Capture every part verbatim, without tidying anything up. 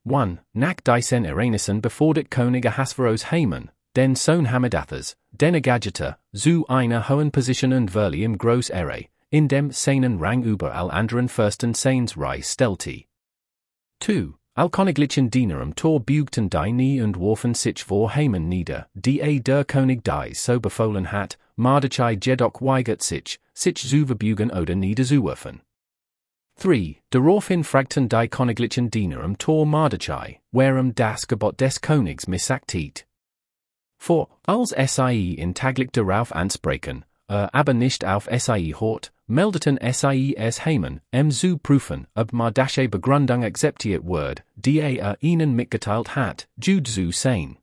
one. Nak Dysen Iranison befordet König Ahasveros Haman, den Sohn Hammedathas, den Agagita, zu einer hohen Position und Verli im Groß Ere, in dem seinen Rang über all anderen Fürsten seines Reichs stellte. zwei. Al Königlichen Diener am Tor bugten die nie und warfen sich vor Haman nieder, da der König dies so befohlen hat, Mardochai jedoch weigert sich, sich zu verbugen oder niederzuwerfen. drei. Daraufhin fragten die Königlichen Diener am Tor Mardochai, warum das Gebot des Königs missachtet. vier. Als sie in taglich darauf ansprechen, er aber nicht auf sie hört, meldeten sie es Haman, em zu prüfen, ob Mardasche Begründung akzeptiert wird, die er ihnen mitgeteilt hat, Jude zu sein.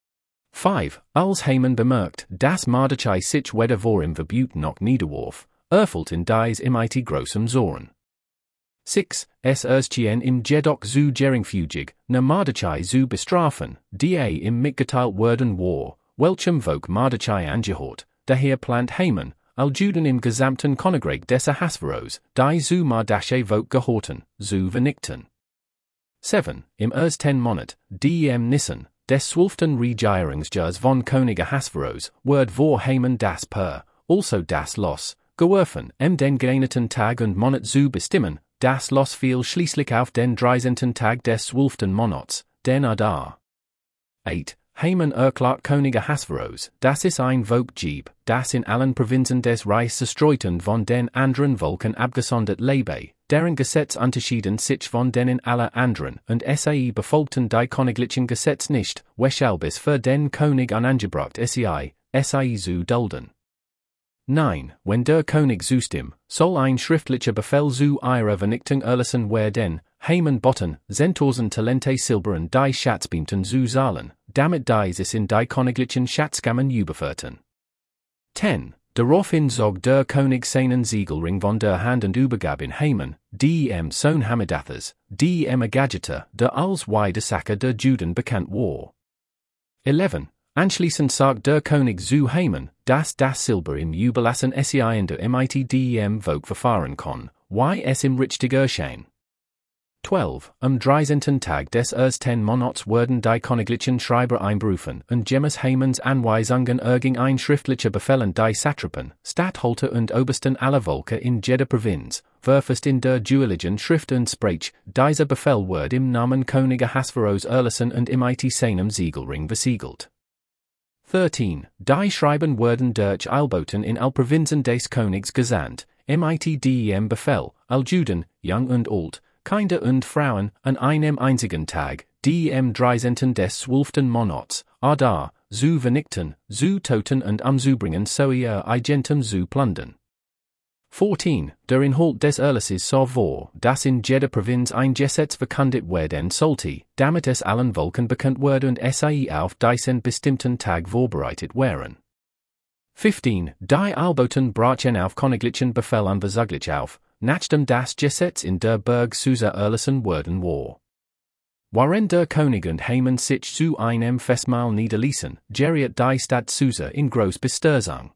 fünf. Als Haman bemerkt, dass Mardochai sich weder vor im Verbot noch niederwarf, erfüllt in dies imiti großem Zorn. sechs. Es erschien im jedoch zu geringfügig, ne Mardochai zu bestrafen, die im mitgeteilt werden war, welchem Volk Mardochai angehört, daher plant Haman, al Juden im gesamten Königreich des Ahasveros, die zu Mardasche Volk gehorten, zu vernichten. sieben. Im ersten Monat, dem Nissen, des zwölften Regierungsjahres von König Ahasveros, wird vor Haman das Per, also das Los, geworfen, em den geeigneten Tag und Monat zu bestimmen, das Los fiel schließlich auf den dreizehnten Tag des zwölften Monats, den Adar. acht. Haman erklärt König Ahasveros, dass es ein Volk gibt, das in allen Provinzen des Reichs zerstreut und von den anderen Volken abgesondert lebe, deren Gesetz unterschieden sich von denen aller anderen, und sie befolgten die königlichen Gesetz nicht, weshalb es für den König unangebracht sei, sie zu dulden. neun. Wenn der König zustimmt, soll ein schriftlicher Befehl zu ihrer Vernichtung erlassen werden, Haman boten, zehntausend Talente Silber und die Schatzbeamten zu zahlen, damit dieses in die königlichen Schatzkammern überführten. zehn. Daraufhin zog der König seinen Siegelring von der Hand und übergab in Haman, dem Sohn Hammedathas, dem Agagita, der als Widersacher der Juden bekannt war. elf. Anschließend sagt der König zu Haman, dass das Silber im Überlassen sei in der mit dem Volk verfahren kann, weil es im richtig erscheint. zwölf. Am dreizehnten Tag des ersten Monats wurden die königlichen Schreiber einberufen und gemäß Hamans Anweisungen erging ein schriftlicher Befehl an die Satrapen, Statthalter und Obersten aller Volke in jeder Provinz, verfasst in der Dueligen Schrift und Sprach, dieser Befehl wird im Namen König Ahasveros erlassen und im mit seinem Siegelring versiegelt. dreizehn. Die Schreiben wurden durch Eilboten in all Provinzen des Königs gesandt, mit dem Befehl, all Juden, jung und alt, Kinder und Frauen, an einem einzigen Tag, dem dreizehnten des zwölften Monats, Adar, zu vernichten, zu töten und umzubringen so ihr Eigentum zu plündern. vierzehn. Der Inhalt des Erlasses so war, dass in jeder Provinz ein Gesetz verkündet werden sollte, damit es allen Volken bekannt wurde und sei auf diesen bestimmten Tag vorbereitet wären. fünfzehn. Die Eilboten brachen auf königlichen Befehl unversaglich auf, nachdem das Gesetz in der Burg Susa erlassen worden war. Während der König und Haman sich zu einem Festmahl niederließen, geriet die Stadt Susa in groß Bestürzung.